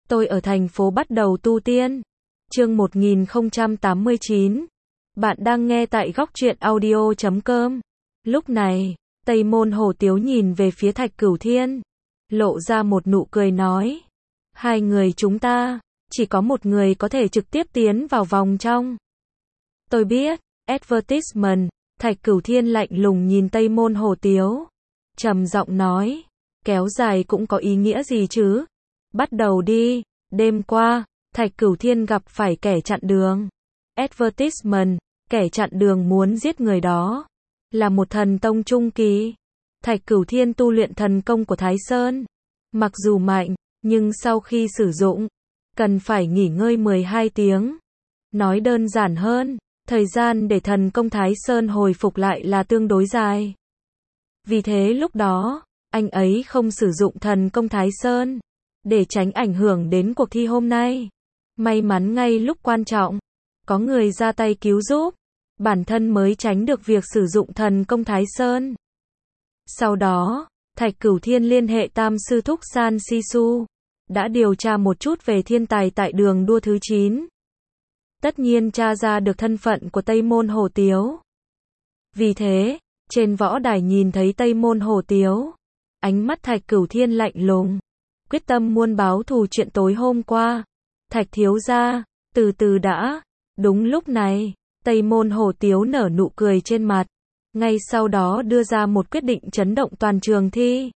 Tôi ở thành phố bắt đầu tu tiên. Chương 1089. Bạn đang nghe tại góc truyện audio.com. Lúc này, Tây Môn Hồ Tiếu nhìn về phía Thạch Cửu Thiên, lộ ra một nụ cười nói: hai người chúng ta, chỉ có một người có thể trực tiếp tiến vào vòng trong. Tôi biết, advertisement. Thạch Cửu Thiên lạnh lùng nhìn Tây Môn Hồ Tiếu, trầm giọng nói: kéo dài cũng có ý nghĩa gì chứ? Bắt đầu đi. Đêm qua, Thạch Cửu Thiên gặp phải kẻ chặn đường. Advertisement, kẻ chặn đường muốn giết người đó là một thần tông trung kỳ. Thạch Cửu Thiên tu luyện thần công của Thái Sơn, mặc dù mạnh, nhưng sau khi sử dụng, cần phải nghỉ ngơi 12 tiếng. Nói đơn giản hơn, thời gian để thần công Thái Sơn hồi phục lại là tương đối dài. Vì thế lúc đó, anh ấy không sử dụng thần công Thái Sơn, để tránh ảnh hưởng đến cuộc thi hôm nay. May mắn ngay lúc quan trọng, có người ra tay cứu giúp, bản thân mới tránh được việc sử dụng thần công Thái Sơn. Sau đó, Thạch Cửu Thiên liên hệ Tam Sư Thúc San Sisu, đã điều tra một chút về thiên tài tại đường đua thứ 9. Tất nhiên tra ra được thân phận của Tây Môn Hồ Tiếu. Vì thế, trên võ đài nhìn thấy Tây Môn Hồ Tiếu, ánh mắt Thạch Cửu Thiên lạnh lùng, quyết tâm muốn báo thù chuyện tối hôm qua. Thạch thiếu gia, từ từ đã. Đúng lúc này, Tây Môn Hồ Tiếu nở nụ cười trên mặt, ngay sau đó đưa ra một quyết định chấn động toàn trường thi.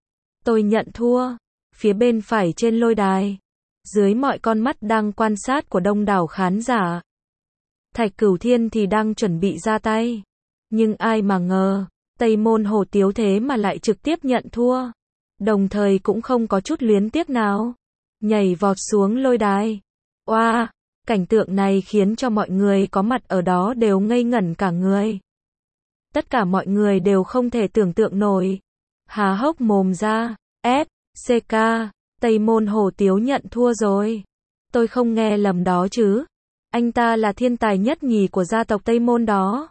Tôi nhận thua. Phía bên phải trên lôi đài, dưới mọi con mắt đang quan sát của đông đảo khán giả, Thạch Cửu Thiên thì đang chuẩn bị ra tay. Nhưng ai mà ngờ, Tây Môn Hồ Tiếu thế mà lại trực tiếp nhận thua, đồng thời cũng không có chút luyến tiếc nào, nhảy vọt xuống lôi đài. Oa, cảnh tượng này khiến cho mọi người có mặt ở đó đều ngây ngẩn cả người. Tất cả mọi người đều không thể tưởng tượng nổi, há hốc mồm ra. CK, Tây Môn Hồ Tiếu nhận thua rồi. Tôi không nghe lầm đó chứ? Anh ta là thiên tài nhất nhì của gia tộc Tây Môn đó.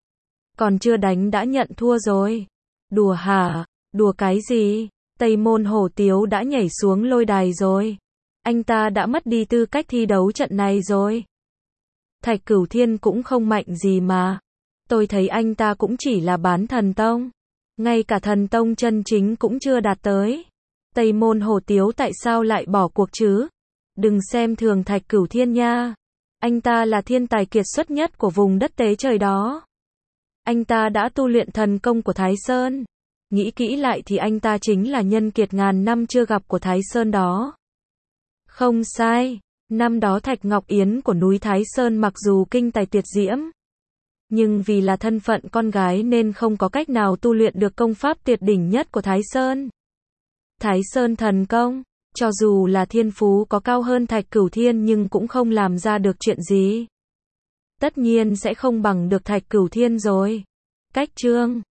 Còn chưa đánh đã nhận thua rồi. Đùa hả? Đùa cái gì? Tây Môn Hồ Tiếu đã nhảy xuống lôi đài rồi. Anh ta đã mất đi tư cách thi đấu trận này rồi. Thạch Cửu Thiên cũng không mạnh gì mà. Tôi thấy anh ta cũng chỉ là bán thần tông. Ngay cả thần tông chân chính cũng chưa đạt tới. Tây Môn Hồ Tiếu tại sao lại bỏ cuộc chứ? Đừng xem thường Thạch Cửu Thiên nha. Anh ta là thiên tài kiệt xuất nhất của vùng đất tế trời đó. Anh ta đã tu luyện thần công của Thái Sơn. Nghĩ kỹ lại thì anh ta chính là nhân kiệt ngàn năm chưa gặp của Thái Sơn đó. Không sai, năm đó Thạch Ngọc Yến của núi Thái Sơn mặc dù kinh tài tuyệt diễm, nhưng vì là thân phận con gái nên không có cách nào tu luyện được công pháp tuyệt đỉnh nhất của Thái Sơn. Thái Sơn thần công, cho dù là thiên phú có cao hơn Thạch Cửu Thiên nhưng cũng không làm ra được chuyện gì. Tất nhiên sẽ không bằng được Thạch Cửu Thiên rồi. Cách chương